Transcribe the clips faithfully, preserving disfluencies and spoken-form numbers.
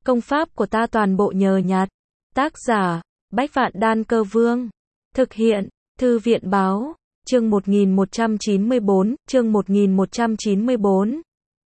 Công pháp của ta toàn bộ nhờ nhặt. Tác giả, Bách Vạn Đan Cơ Vương. Thực hiện, Thư viện Báo. Chương một nghìn một trăm chín mươi bốn, chương một nghìn một trăm chín mươi bốn.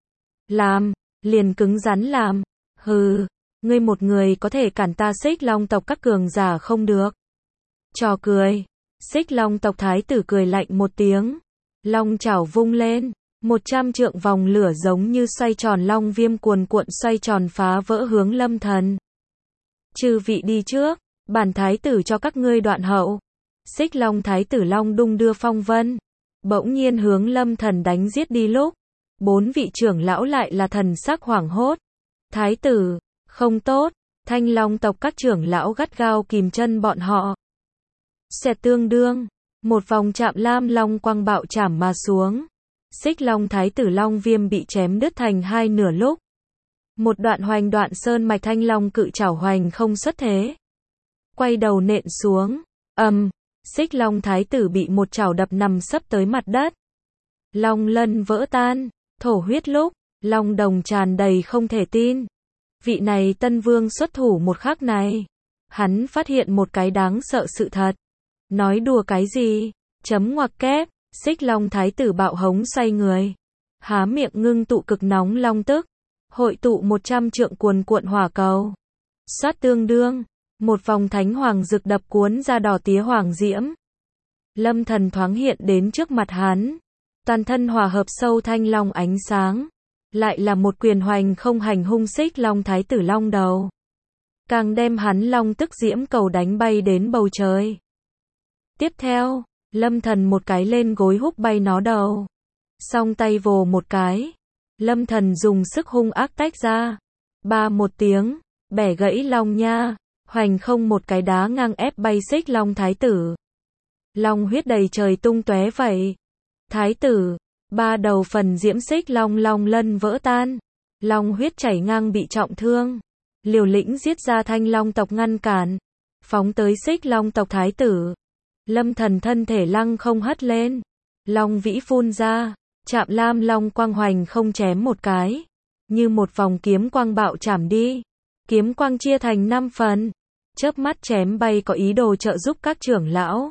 Làm, liền cứng rắn làm. Hừ, ngươi một người có thể cản ta Xích Long tộc các cường giả không được. Trò cười. Xích Long tộc thái tử cười lạnh một tiếng. Long chảo vung lên. Một trăm trượng vòng lửa giống như xoay tròn long viêm cuồn cuộn xoay tròn phá vỡ hướng Lâm Thần. Chư vị đi trước, bản thái tử cho các ngươi đoạn hậu. Xích Long thái tử long đung đưa phong vân, bỗng nhiên hướng Lâm Thần đánh giết đi lúc, bốn vị trưởng lão lại là thần sắc hoảng hốt. Thái tử, không tốt, Thanh Long tộc các trưởng lão gắt gao kìm chân bọn họ. Xẹt tương đương, một vòng chạm lam long quang bạo chảm mà xuống. Xích Long thái tử long viêm bị chém đứt thành hai nửa lúc. Một đoạn hoành đoạn sơn mạch thanh long cự chảo hoành không xuất thế. Quay đầu nện xuống, ầm, um, Xích Long thái tử bị một chảo đập nằm sấp tới mặt đất. Long lân vỡ tan, thổ huyết lúc, long đồng tràn đầy không thể tin. Vị này tân vương xuất thủ một khắc này. Hắn phát hiện một cái đáng sợ sự thật. Nói đùa cái gì? Chấm ngoặc kép. Xích Long thái tử bạo hống xoay người. Há miệng ngưng tụ cực nóng long tức. Hội tụ một trăm trượng cuồn cuộn hỏa cầu. Xoát tương đương. Một vòng thánh hoàng rực đập cuốn ra đỏ tía hoàng diễm. Lâm Thần thoáng hiện đến trước mặt hắn. Toàn thân hòa hợp sâu thanh long ánh sáng. Lại là một quyền hoành không hành hung Xích Long thái tử long đầu. Càng đem hắn long tức diễm cầu đánh bay đến bầu trời. Tiếp theo, Lâm Thần một cái lên gối húc bay nó đầu. Song tay vồ một cái. Lâm Thần dùng sức hung ác tách ra. Ba một tiếng, bẻ gãy long nha. Hoành không một cái đá ngang ép bay Xích Long thái tử. Long huyết đầy trời tung tóe vậy. Thái tử, ba đầu phần diễm Xích Long long lân vỡ tan. Long huyết chảy ngang bị trọng thương. Liều lĩnh giết ra Thanh Long tộc ngăn cản. Phóng tới Xích Long tộc thái tử. Lâm Thần thân thể lăng không hất lên. Long vĩ phun ra. Chạm lam long quang hoành không chém một cái. Như một vòng kiếm quang bạo chảm đi. Kiếm quang chia thành năm phần. Chớp mắt chém bay có ý đồ trợ giúp các trưởng lão.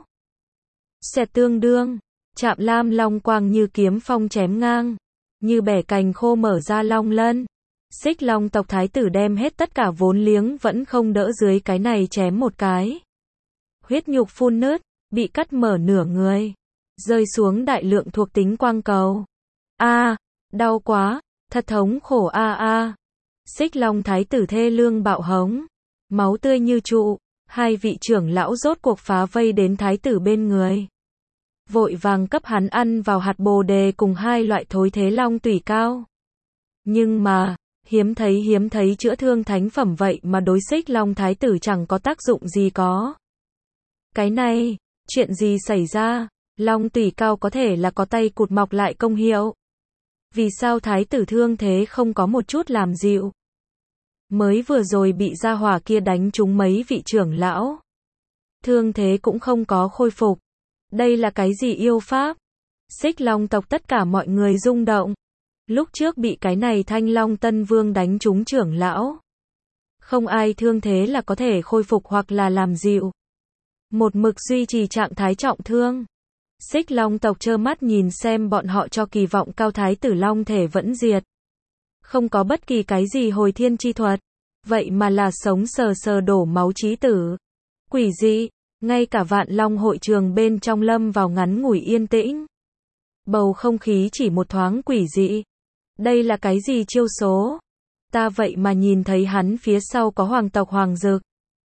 Xẹt tương đương. Chạm lam long quang như kiếm phong chém ngang. Như bẻ cành khô mở ra long lân. Xích Long tộc thái tử đem hết tất cả vốn liếng vẫn không đỡ dưới cái này chém một cái. Huyết nhục phun nứt. Bị cắt mở nửa người. Rơi xuống đại lượng thuộc tính quang cầu. A, à, đau quá, thật thống khổ a à a. À. Xích Long thái tử thê lương bạo hống. Máu tươi như trụ. Hai vị trưởng lão rốt cuộc phá vây đến thái tử bên người. Vội vàng cấp hắn ăn vào hạt bồ đề cùng hai loại thối thế long tủy cao. Nhưng mà, hiếm thấy hiếm thấy chữa thương thánh phẩm vậy mà đối Xích Long thái tử chẳng có tác dụng gì có. Cái này, chuyện gì xảy ra? Long tủy cao có thể là có tay cụt mọc lại công hiệu. Vì sao thái tử thương thế không có một chút làm dịu? Mới vừa rồi bị gia hỏa kia đánh trúng mấy vị trưởng lão. Thương thế cũng không có khôi phục. Đây là cái gì yêu pháp? Xích Long tộc tất cả mọi người rung động. Lúc trước bị cái này Thanh Long Tân Vương đánh trúng trưởng lão. Không ai thương thế là có thể khôi phục hoặc là làm dịu. Một mực duy trì trạng thái trọng thương. Xích Long tộc trơ mắt nhìn xem bọn họ cho kỳ vọng cao thái tử long thể vẫn diệt. Không có bất kỳ cái gì hồi thiên chi thuật. Vậy mà là sống sờ sờ đổ máu chí tử. Quỷ dị, ngay cả Vạn Long hội trường bên trong lâm vào ngắn ngủi yên tĩnh. Bầu không khí chỉ một thoáng quỷ dị. Đây là cái gì chiêu số? Ta vậy mà nhìn thấy hắn phía sau có hoàng tộc hoàng dực.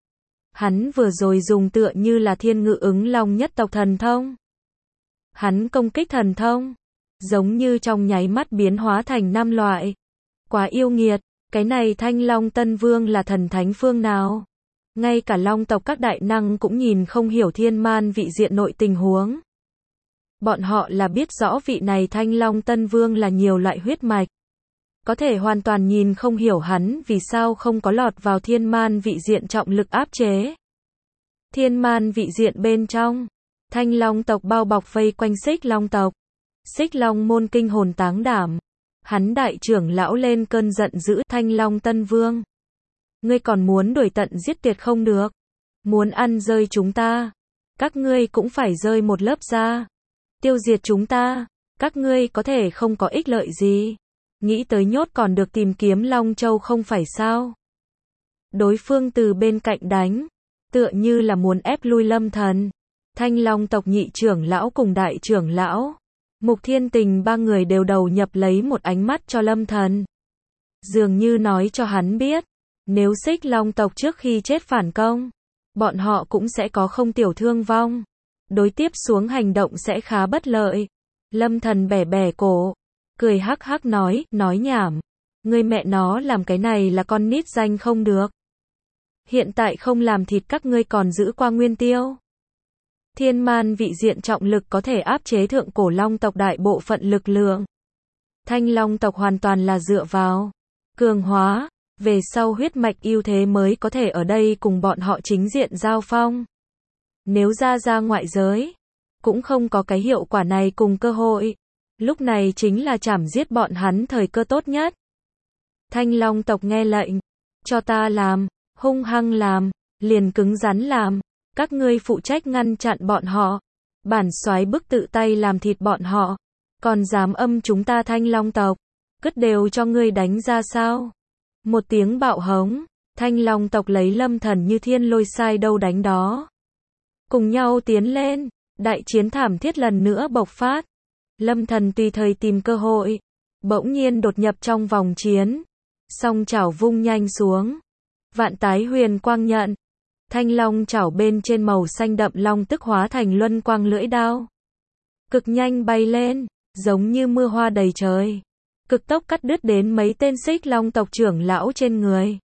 Hắn vừa rồi dùng tựa như là thiên ngự ứng long nhất tộc thần thông. Hắn công kích thần thông. Giống như trong nháy mắt biến hóa thành năm loại. Quá yêu nghiệt, cái này Thanh Long Tân Vương là thần thánh phương nào? Ngay cả long tộc các đại năng cũng nhìn không hiểu thiên man vị diện nội tình huống. Bọn họ là biết rõ vị này Thanh Long Tân Vương là nhiều loại huyết mạch. Có thể hoàn toàn nhìn không hiểu hắn vì sao không có lọt vào thiên man vị diện trọng lực áp chế. Thiên man vị diện bên trong, Thanh Long tộc bao bọc vây quanh Xích Long tộc. Xích Long môn kinh hồn táng đảm. Hắn đại trưởng lão lên cơn giận dữ Thanh Long Tân Vương. Ngươi còn muốn đuổi tận giết tuyệt không được. Muốn ăn rơi chúng ta. Các ngươi cũng phải rơi một lớp da. Tiêu diệt chúng ta. Các ngươi có thể không có ích lợi gì. Nghĩ tới nhốt còn được tìm kiếm Long Châu không phải sao. Đối phương từ bên cạnh đánh. Tựa như là muốn ép lui Lâm Thần. Thanh Long tộc nhị trưởng lão cùng đại trưởng lão. Mục Thiên Tình ba người đều đầu nhập lấy một ánh mắt cho Lâm Thần. Dường như nói cho hắn biết. Nếu Xích Long tộc trước khi chết phản công. Bọn họ cũng sẽ có không tiểu thương vong. Đối tiếp xuống hành động sẽ khá bất lợi. Lâm Thần bẻ bẻ cổ. Cười hắc hắc nói, nói nhảm. Ngươi mẹ nó làm cái này là con nít danh không được. Hiện tại không làm thịt các ngươi còn giữ qua nguyên tiêu. Thiên man vị diện trọng lực có thể áp chế thượng cổ long tộc đại bộ phận lực lượng. Thanh long tộc hoàn toàn là dựa vào cường hóa, về sau huyết mạch ưu thế mới có thể ở đây cùng bọn họ chính diện giao phong. Nếu ra ra ngoại giới, cũng không có cái hiệu quả này cùng cơ hội. Lúc này chính là chảm giết bọn hắn thời cơ tốt nhất. Thanh long tộc nghe lệnh, cho ta làm, hung hăng làm, liền cứng rắn làm. Các ngươi phụ trách ngăn chặn bọn họ. Bản soái bức tự tay làm thịt bọn họ. Còn dám âm chúng ta Thanh Long tộc. Cứt đều cho ngươi đánh ra sao? Một tiếng bạo hống. Thanh Long tộc lấy Lâm Thần như thiên lôi sai đâu đánh đó. Cùng nhau tiến lên. Đại chiến thảm thiết lần nữa bộc phát. Lâm Thần tùy thời tìm cơ hội. Bỗng nhiên đột nhập trong vòng chiến. Song chảo vung nhanh xuống. Vạn tái huyền quang nhận. Thanh long chảo bên trên màu xanh đậm long tức hóa thành luân quang lưỡi đao. Cực nhanh bay lên, giống như mưa hoa đầy trời. Cực tốc cắt đứt đến mấy tên Xích Long tộc trưởng lão trên người.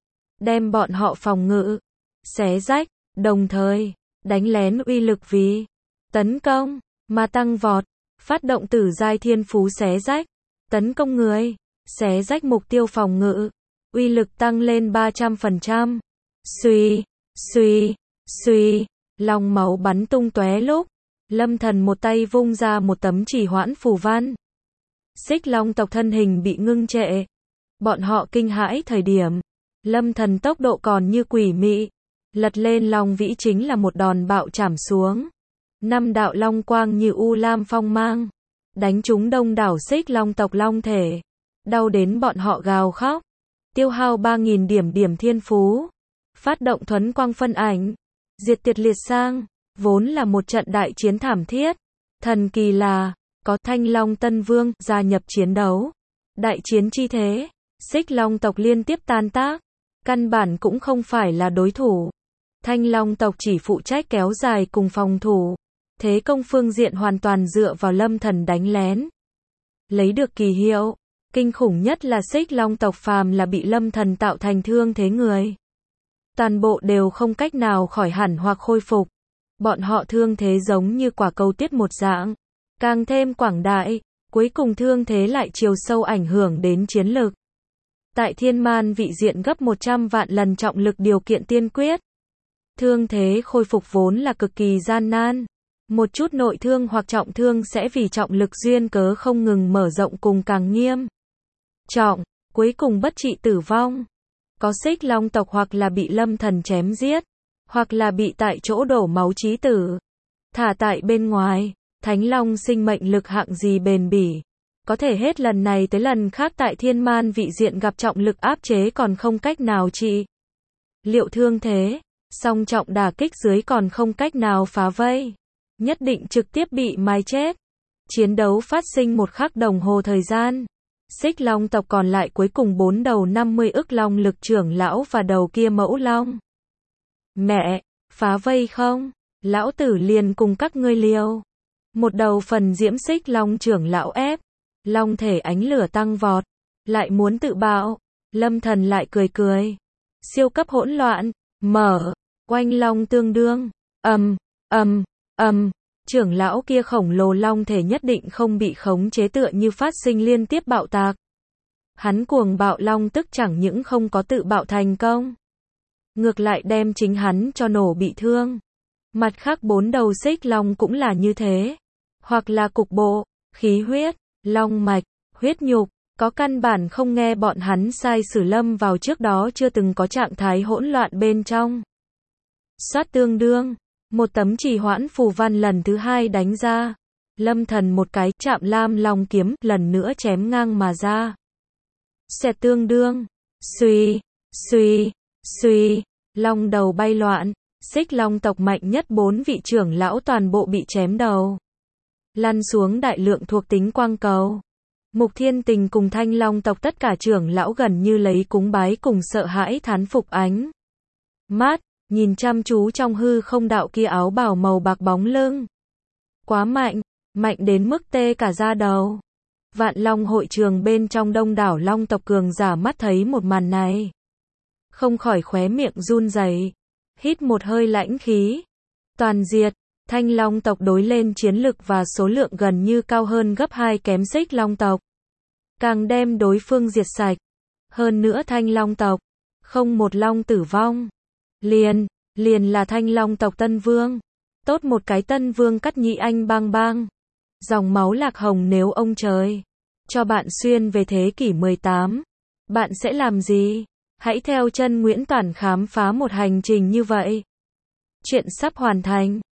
Đem bọn họ phòng ngự, xé rách, đồng thời, đánh lén uy lực vì tấn công, mà tăng vọt, phát động tử giai thiên phú xé rách, tấn công người, xé rách mục tiêu phòng ngự, uy lực tăng lên ba trăm phần trăm. Xuy. Xuy, xuy, long máu bắn tung tóe lúc, Lâm Thần một tay vung ra một tấm chỉ hoãn phù văn. Xích Long tộc thân hình bị ngưng trệ. Bọn họ kinh hãi thời điểm, Lâm Thần tốc độ còn như quỷ mị, lật lên long vĩ chính là một đòn bạo chảm xuống. Năm đạo long quang như u lam phong mang, đánh trúng đông đảo Xích Long tộc long thể, đau đến bọn họ gào khóc. Tiêu hao ba nghìn điểm điểm thiên phú. Phát động thuấn quang phân ảnh, diệt tiệt liệt sang, vốn là một trận đại chiến thảm thiết. Thần kỳ là, có Thanh Long Tân Vương gia nhập chiến đấu. Đại chiến chi thế, Xích Long tộc liên tiếp tan tác, căn bản cũng không phải là đối thủ. Thanh Long tộc chỉ phụ trách kéo dài cùng phòng thủ, thế công phương diện hoàn toàn dựa vào Lâm Thần đánh lén. Lấy được kỳ hiệu, kinh khủng nhất là Xích Long tộc phàm là bị Lâm Thần tạo thành thương thế người. Toàn bộ đều không cách nào khỏi hẳn hoặc khôi phục. Bọn họ thương thế giống như quả cầu tuyết một dạng. Càng thêm quảng đại, cuối cùng thương thế lại chiều sâu ảnh hưởng đến chiến lực. Tại thiên man vị diện gấp một trăm vạn lần trọng lực điều kiện tiên quyết. Thương thế khôi phục vốn là cực kỳ gian nan. Một chút nội thương hoặc trọng thương sẽ vì trọng lực duyên cớ không ngừng mở rộng cùng càng nghiêm trọng, cuối cùng bất trị tử vong. Có Xích Long tộc hoặc là bị Lâm Thần chém giết, hoặc là bị tại chỗ đổ máu chí tử. Thả tại bên ngoài, Thánh Long sinh mệnh lực hạng gì bền bỉ. Có thể hết lần này tới lần khác tại thiên man vị diện gặp trọng lực áp chế còn không cách nào trị liệu thương thế, song trọng đả kích dưới còn không cách nào phá vây. Nhất định trực tiếp bị mai chết. Chiến đấu phát sinh một khắc đồng hồ thời gian. Xích Long tộc còn lại cuối cùng bốn đầu năm mươi ức long lực trưởng lão và đầu kia mẫu long. Mẹ, phá vây không? Lão tử liền cùng các ngươi liều. Một đầu phần diễm Xích Long trưởng lão ép. Long thể ánh lửa tăng vọt. Lại muốn tự bạo. Lâm Thần lại cười cười. Siêu cấp hỗn loạn. Mở. Oanh long tương đương. Ầm, ầm, ầm. Trưởng lão kia khổng lồ long thể nhất định không bị khống chế tựa như phát sinh liên tiếp bạo tạc. Hắn cuồng bạo long tức chẳng những không có tự bạo thành công. Ngược lại đem chính hắn cho nổ bị thương. Mặt khác bốn đầu Xích Long cũng là như thế. Hoặc là cục bộ, khí huyết, long mạch, huyết nhục, Có căn bản không nghe bọn hắn sai sử lâm vào trước đó chưa từng có trạng thái hỗn loạn bên trong. Xoát tương đương, một tấm trì hoãn phù văn lần thứ hai đánh ra. Lâm thần một cái, chạm lam long kiếm, lần nữa chém ngang mà ra. Xẹt tương đương, suy, suy, suy, long đầu bay loạn, xích long tộc mạnh nhất bốn vị trưởng lão toàn bộ bị chém đầu. Lăn xuống đại lượng thuộc tính quang cầu. Mục Thiên Tình cùng Thanh Long tộc tất cả trưởng lão gần như lấy cúng bái cùng sợ hãi thán phục ánh mắt, nhìn chăm chú trong hư không đạo kia áo bào màu bạc bóng lưng. Quá mạnh, mạnh đến mức tê cả da đầu. Vạn Long hội trường bên trong đông đảo Long tộc cường giả mắt thấy một màn này, không khỏi khóe miệng run rẩy, hít một hơi lãnh khí. Toàn diệt, Thanh Long tộc đối lên chiến lực và số lượng gần như cao hơn gấp hai kém xích Long tộc. Càng đem đối phương diệt sạch. Hơn nữa Thanh Long tộc, không một long tử vong. Liền, liền là Thanh Long tộc Tân Vương. Tốt một cái Tân Vương cắt nhị anh bang bang. Dòng máu lạc hồng nếu ông trời cho bạn xuyên về thế kỷ mười tám, bạn sẽ làm gì? Hãy theo chân Nguyễn Toản khám phá một hành trình như vậy. Chuyện sắp hoàn thành.